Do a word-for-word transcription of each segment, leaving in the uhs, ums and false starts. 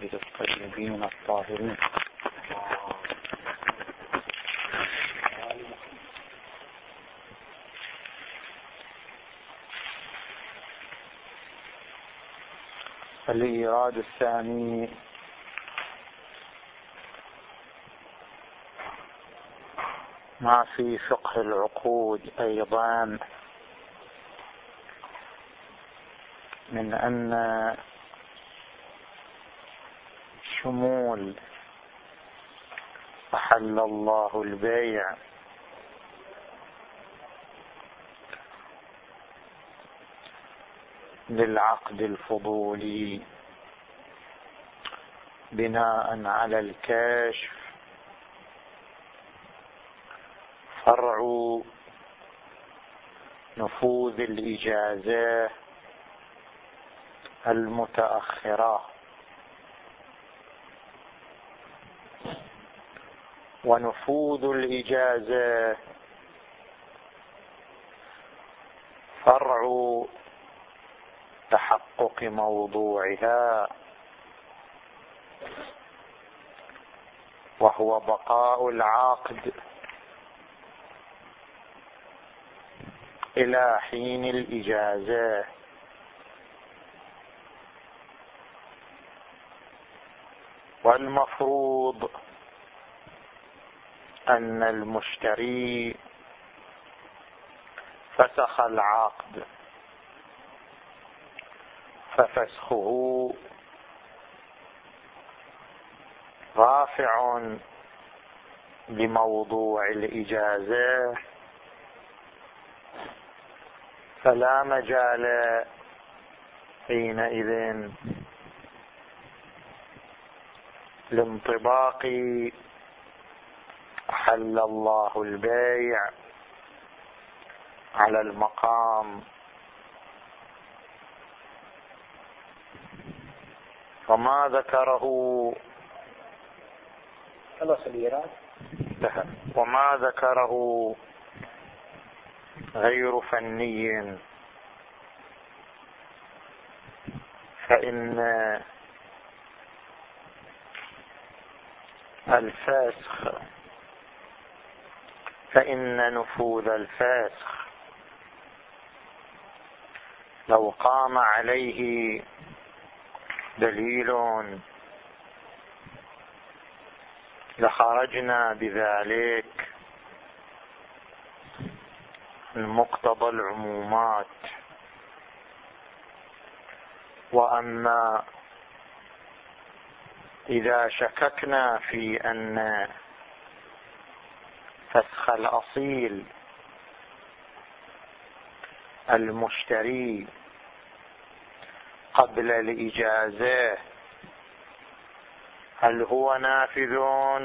عباده الطيبين الطاهرين. الإيراد الثاني ما في فقه العقود أيضا من أن شمول أحل الله البيع للعقد الفضولي بناء على الكشف فرع نفوذ الإجازة المتأخرة، ونفوذ الإجازة فرع تحقق موضوعها، وهو بقاء العقد إلى حين الإجازة. والمفروض أن المشتري فسخ العقد، ففسخه رافع لموضوع الإجازة، فلا مجال حينئذ لانطباق أحل الله البيع على المقام. وما ذكره وما ذكره غير فني، فإن الفسخ فإن نفوذ الفسخ لو قام عليه دليل لخرجنا بذلك من مقتضى العمومات. وأما إذا شككنا في أن فسخ الأصيل المشتري قبل الإجازة هل هو نافذ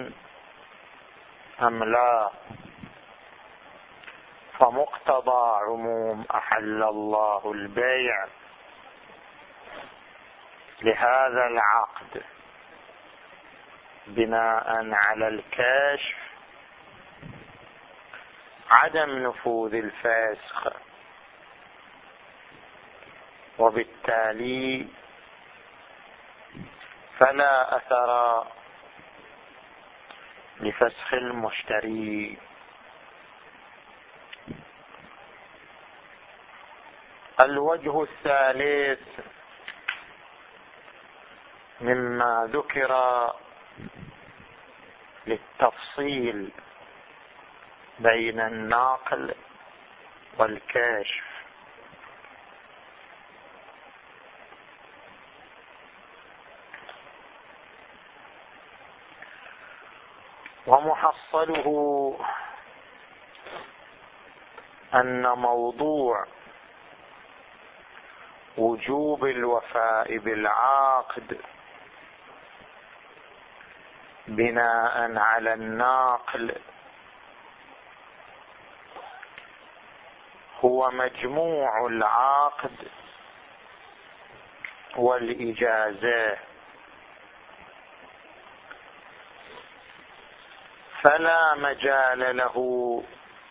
أم لا، فمقتضى عموم أحل الله البيع لهذا العقد بناء على الكشف عدم نفوذ الفسخ، وبالتالي فلا أثر لفسخ المشتري. الوجه الثالث مما ذكر للتفصيل بين الناقل والكاشف، ومحصله أن موضوع وجوب الوفاء بالعقد بناء على الناقل هو مجموع العقد والإجازة، فلا مجال له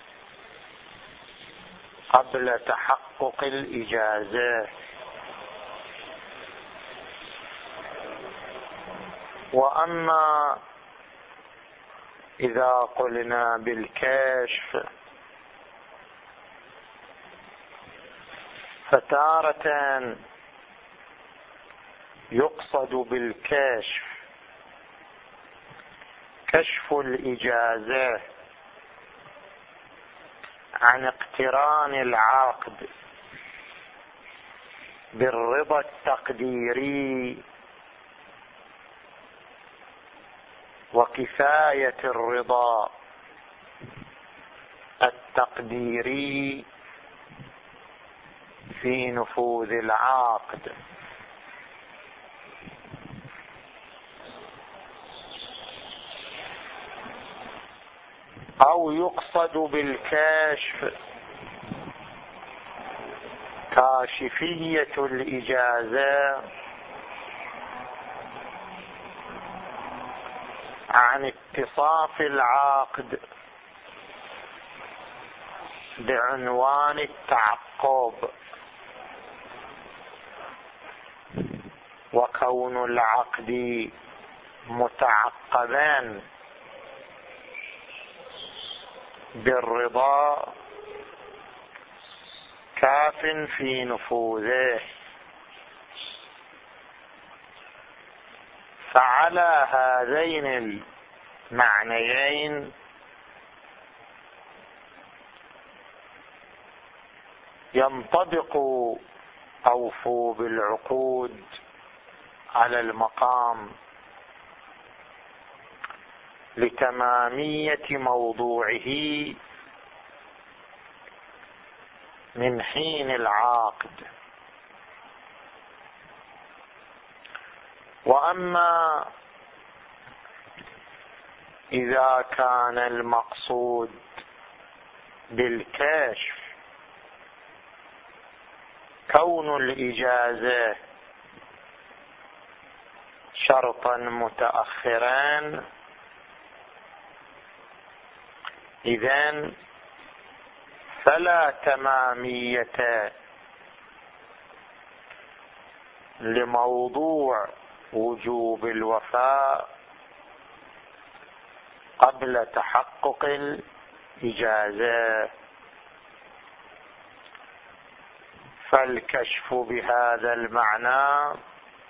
قبل تحقق الإجازة وأما إذا قلنا بالكشف فتارة يقصد بالكشف كشف الإجازة عن اقتران العقد بالرضا التقديري وكفاية الرضا التقديري في نفوذ العقد، أو يقصد بالكشف كاشفية الإجازة عن اتصاف العقد بعنوان التعقب، وكون العقد متعقبا بالرضا كاف في نفوذه. فعلى هذين المعنيين ينطبق أوفوا بالعقود على المقام لتمامية موضوعه من حين العقد. وأما إذا كان المقصود بالكشف كون الإجازة شرطا متأخرا، إذن فلا تمامية لموضوع وجوب الوفاء قبل تحقق الإجازة، فالكشف بهذا المعنى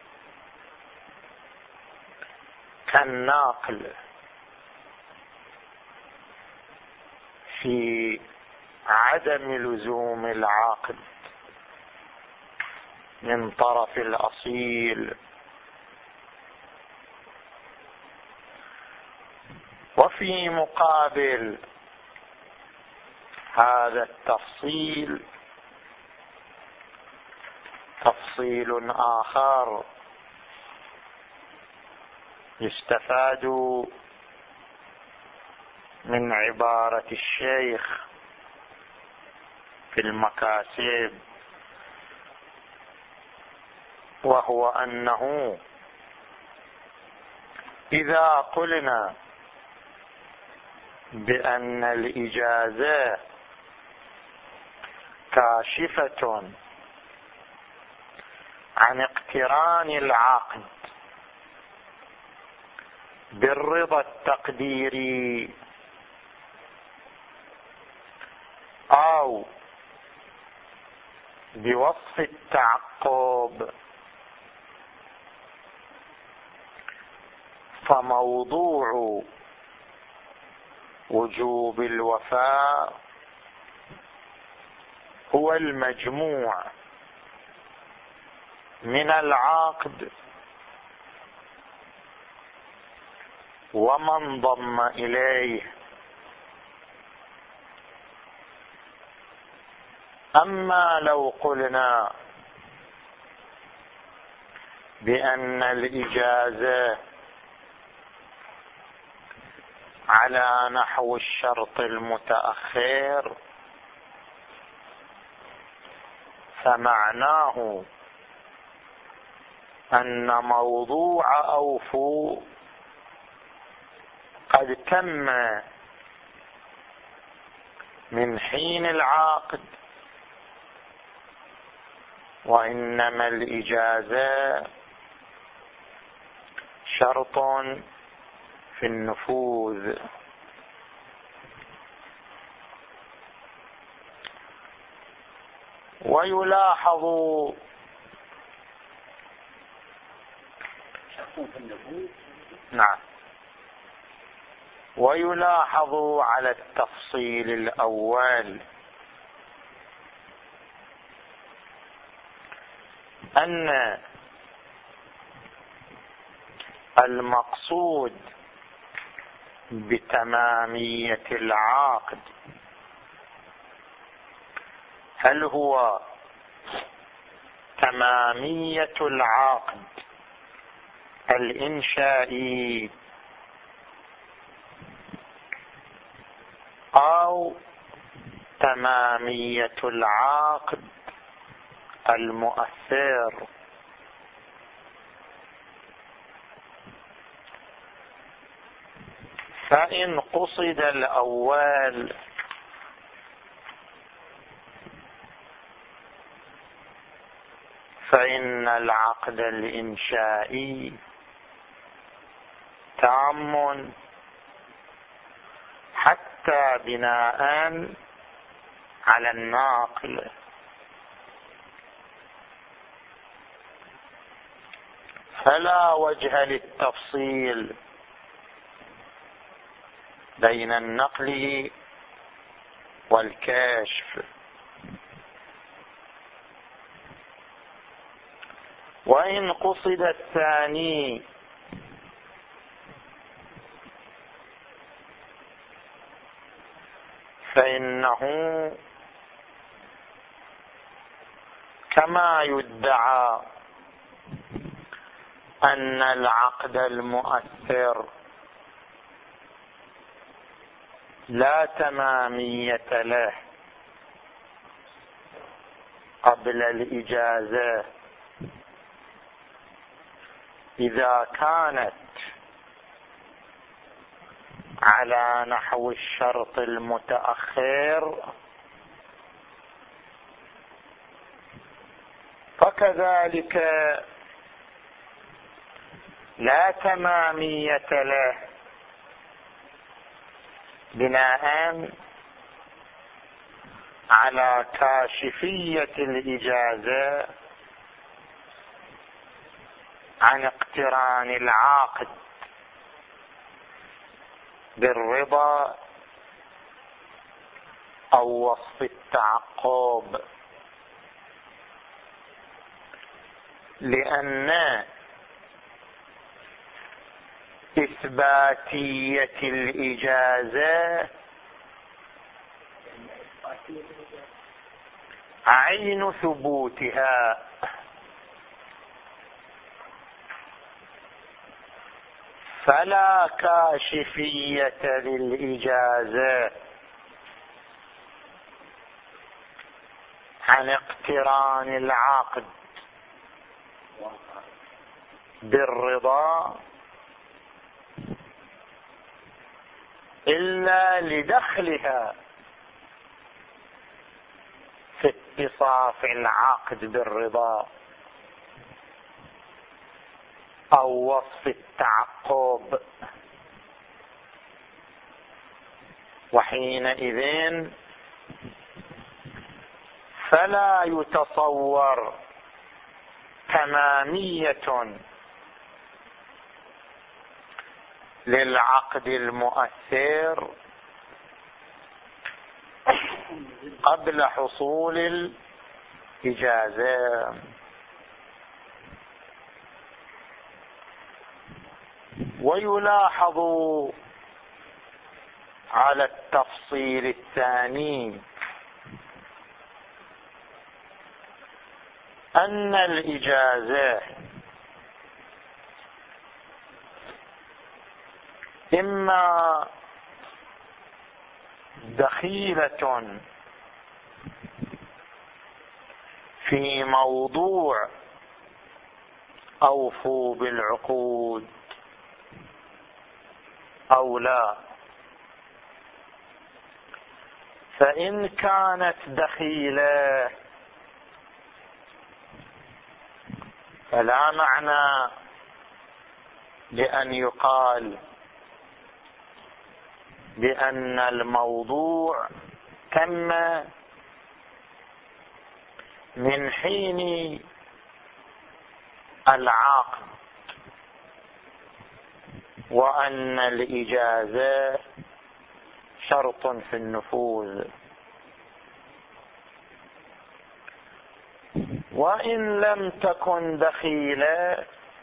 كالناقل في عدم لزوم العقد من طرف الأصيل. وفي مقابل هذا التفصيل تفصيل آخر يستفاد من عبارة الشيخ في المكاسب، وهو أنه إذا قلنا بأن الإجازة كاشفة عن اقتران العقد بالرضا التقديري أو بوصف التعقب، فموضوع وجوب الوفاء هو المجموع من العقد وما انضم إليه. أما لو قلنا بأن الإجازة على نحو الشرط المتأخر، فمعناه أن موضوع أوفوا قد تم من حين العقد، وإنما الإجازة شرط في النفوذ. ويلاحظ نعم ويلاحظ على التفصيل الأول أن المقصود بتمامية العقد هل هو تمامية العقد الإنشائي أو تمامية العقد المؤثر. فإن قصد الأول فإن العقد الإنشائي تام حتى بناء على الناقل، فلا وجه للتفصيل بين النقل والكشف. وإن قصد الثاني فإنه كما يدعى أن العقد المؤثر لا تمامية له قبل الإجازة إذا كانت على نحو الشرط المتأخر، فكذلك لا تمامية له بناء على كاشفية الإجازة عن اقتران العقد بالرضا أو وصف التعقب، لأن إثباتية الإجازة عين ثبوتها، فلا كاشفية للإجازة عن اقتران العقد بالرضا إلا لدخلها في اتصاف العقد بالرضا أو وصف التعقب، وحينئذ فلا يتصور تمامية للعقد المؤثر قبل حصول الإجازة. ويلاحظ على التفصيل الثاني أن الإجازة إما دخيلة في موضوع أوفوا بالعقود أو لا. فإن كانت دخيلة فلا معنى لأن يقال بأن الموضوع تم من حين العقد، وأن الإجازة شرط في النفوذ. وإن لم تكن دخيلة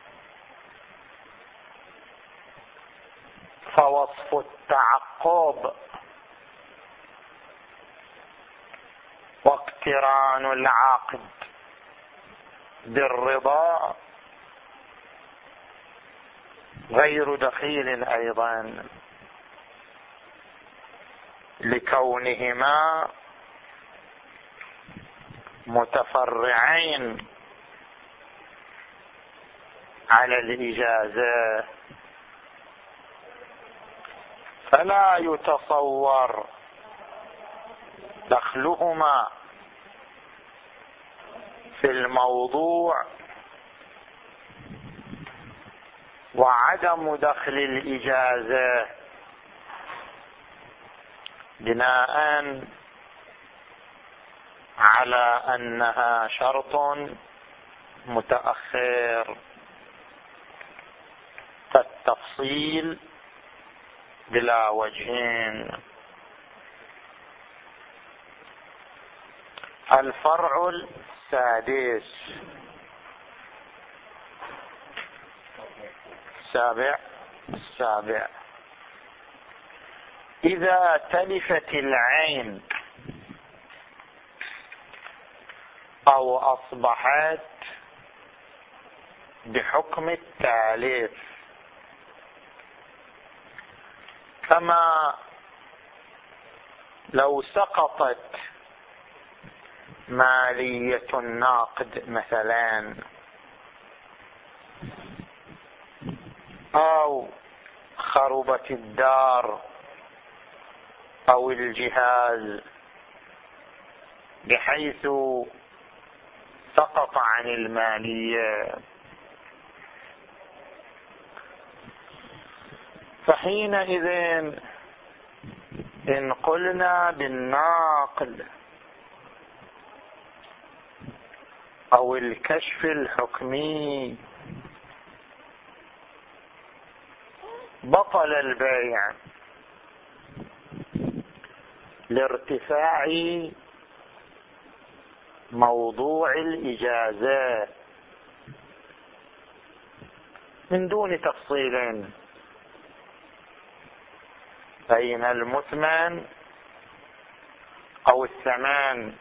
فوصف التعقب واقتران العقد بالرضا غير دخيل أيضا، لكونهما متفرعين على الإجازة، فلا يتصور دخلهما في الموضوع وعدم دخل الإجازة بناء على أنها شرط متأخر. فالتفصيل بلا وجهين. الفرع السادس السابع السابع إذا تلفت العين أو أصبحت بحكم التاليف، كما لو سقطت مالية الناقد مثلا، أو خربت الدار أو الجهاز بحيث سقط عن المالية، فحينئذ إن قلنا بالناقل أو الكشف الحكمي بطل البيع لارتفاع موضوع الإجازة من دون تفصيل بين المثمن أو الثمان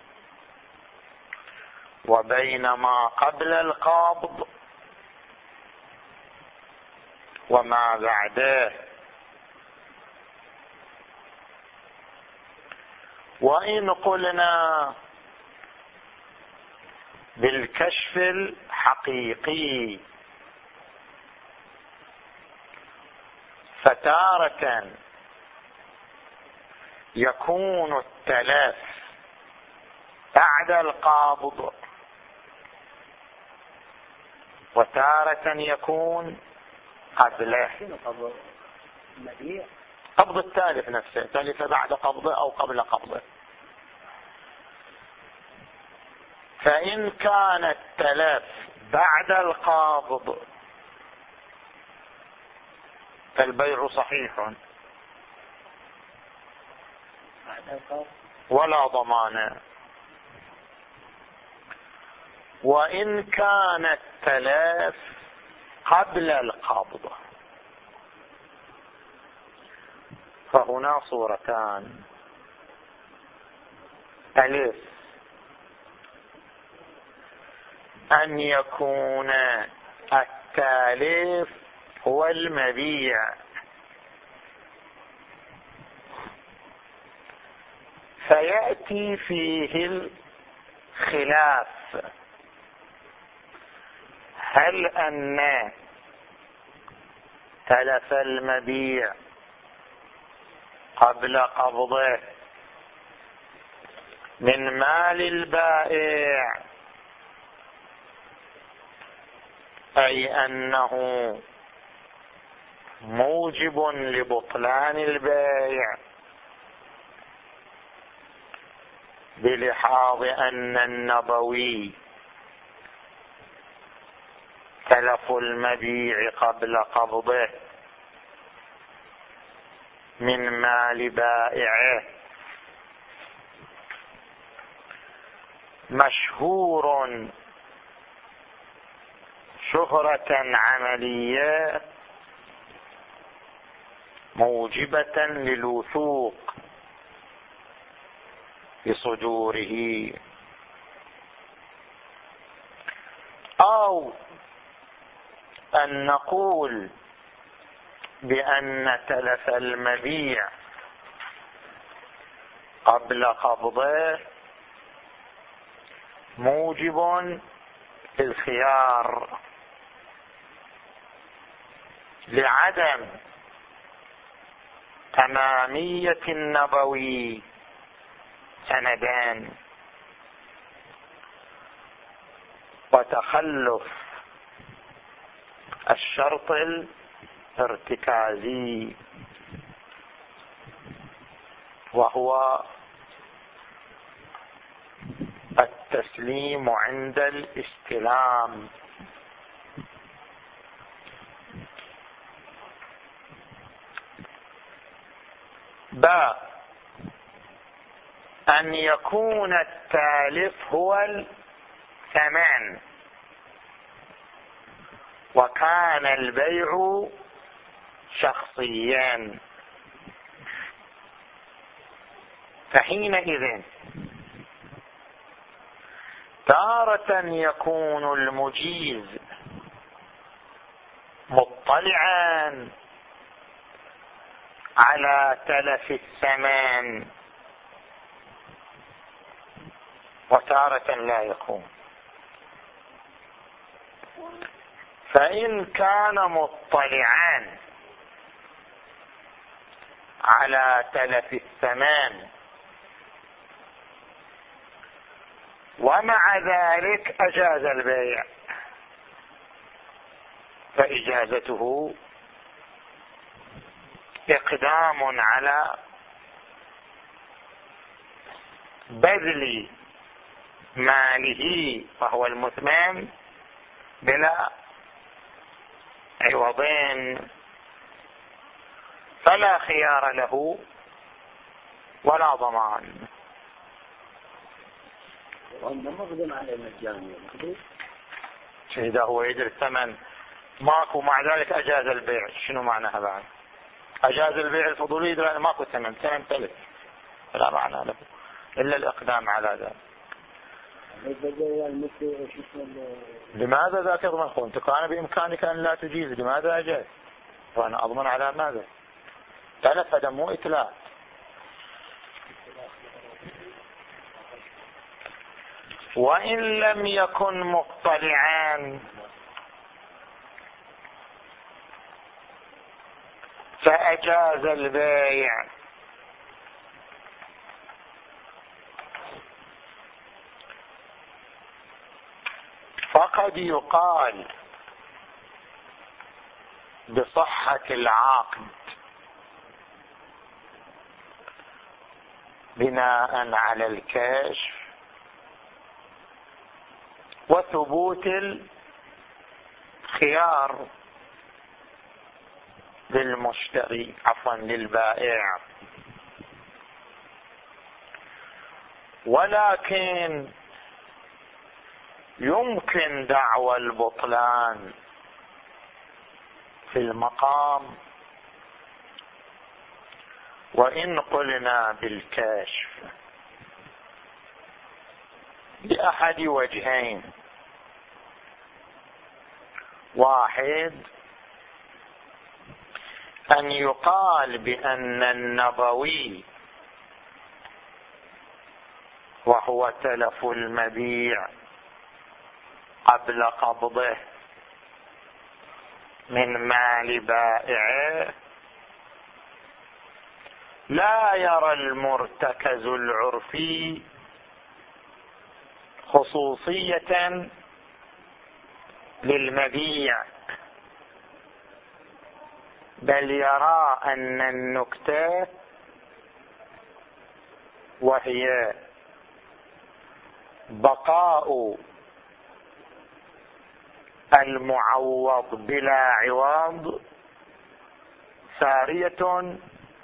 وبين ما قبل القبض وما بعده. وإن قلنا بالكشف الحقيقي فتارة يكون التلف بعد القبض وتارة يكون قبله. قبض التالف نفسه، تلف بعد قبضه أو قبل قبضه. فإن كان التلف بعد القبض فالبيع صحيح ولا ضمان. وإن كان التلف قبل القبض فهنا صورتان: ألف أن يكون التالف هو المبيع، فيأتي فيه الخلاف، هل أن تلف المبيع قبل قبضه من مال البائع، أي أنه موجب لبطلان البيع بلحاظ أن النبوي تلف المبيع قبل قبضه من مال بائعه مشهور شهرة عملية موجبة للوثوق بصدوره، أو أن نقول بأن تلف المبيع قبل قبضه موجب للخيار لعدم تمامية النبوي سندان وتخلف الشرط الارتكازي وهو التسليم عند الاستلام. باء أن يكون التالف هو الثمن وكان البيع شخصيا، فحينئذ تارة يكون المجيز مطلعا على تلف الثمن وتارة لا يكون. فإن كان مطلعا على تلف الثمن ومع ذلك أجاز البيع فإجازته إقدام على بذل ماله وهو المثمن بلا عوضين، فلا خيار له ولا ضمان. إذا هو يدري الثمن ماكو مع ذلك أجاز البيع، شنو معناها بعد؟ أجاز البيع الفضولي يدري ماكو ثمن، ثمن تلف لا معنى له إلا الإقدام على ذلك. لماذا ذاك يضمن خونت؟ كان بإمكانك أن لا تجيز، لماذا أجاز؟ وأنا أضمن على ماذا؟ تلف هذا مو إتلاف. وإن لم يكن مطلعا فأجاز البيع فقد يقال بصحة العقد بناء على الكشف وثبوت الخيار للمشتري عفوا للبائع، ولكن يمكن دعوى البطلان في المقام وإن قلنا بالكشف لأحد وجهين: واحد أن يقال بأن النبوي وهو تلف المبيع قبل قبضه من مال بائعه لا يرى المرتكز العرفي خصوصية للمبيع، بل يرى أن النكتة وهي بقاء المعوض بلا عوض سارية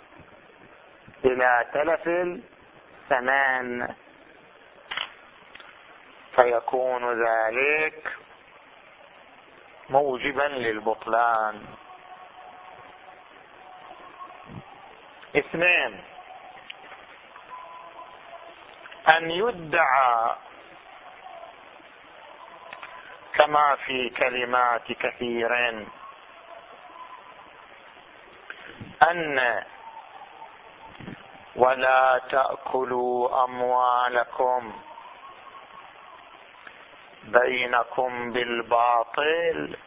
إلى تلف الثمان، فيكون ذلك موجبا للبطلان. اثنين، أن يدعى كما في كلمات كثير أن ولا تأكلوا أموالكم بينكم بالباطل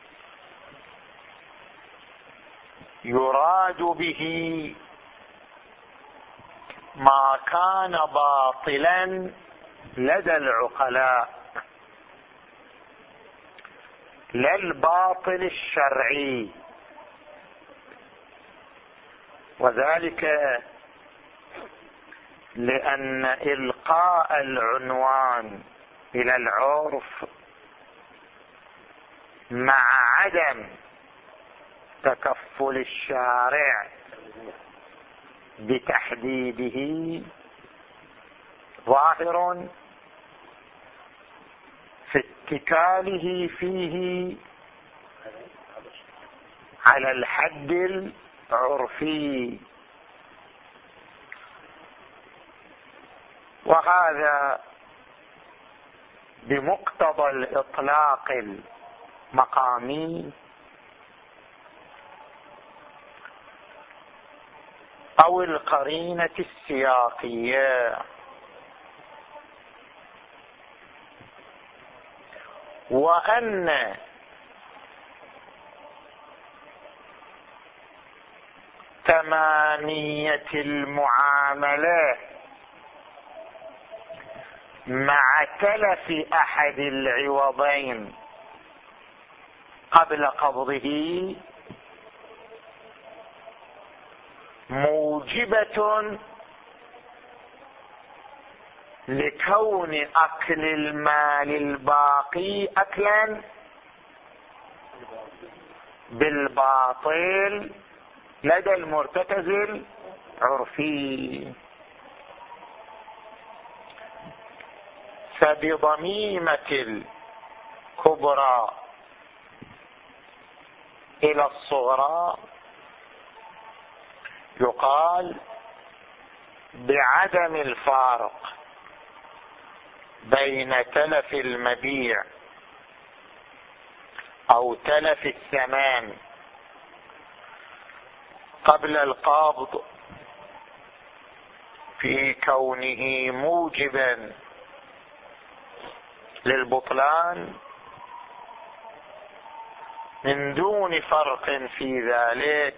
يراد به ما كان باطلا لدى العقلاء لا الباطل الشرعي، وذلك لأن إلقاء العنوان إلى العرف مع عدم تكفل الشارع بتحديده ظاهر في اتكاله فيه على الحد العرفي، وهذا بمقتضى الإطلاق المقامي أو القرينة السياقية. وأن تمامية المعاملة مع تلف أحد العوضين قبل قبضه موجبة لكون أكل المال الباقي أكلا بالباطل لدى المرتكز العرفي. فبضميمة الكبرى إلى الصغرى يقال بعدم الفارق بين تلف المبيع أو تلف الثمن قبل القبض في كونه موجبا للبطلان من دون فرق في ذلك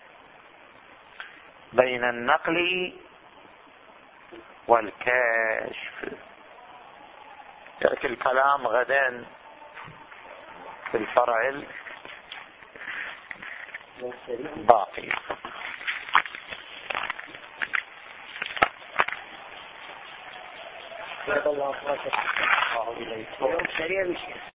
بين النقل والكشف. يأتي الكلام غدا في الفرع الباقي. الله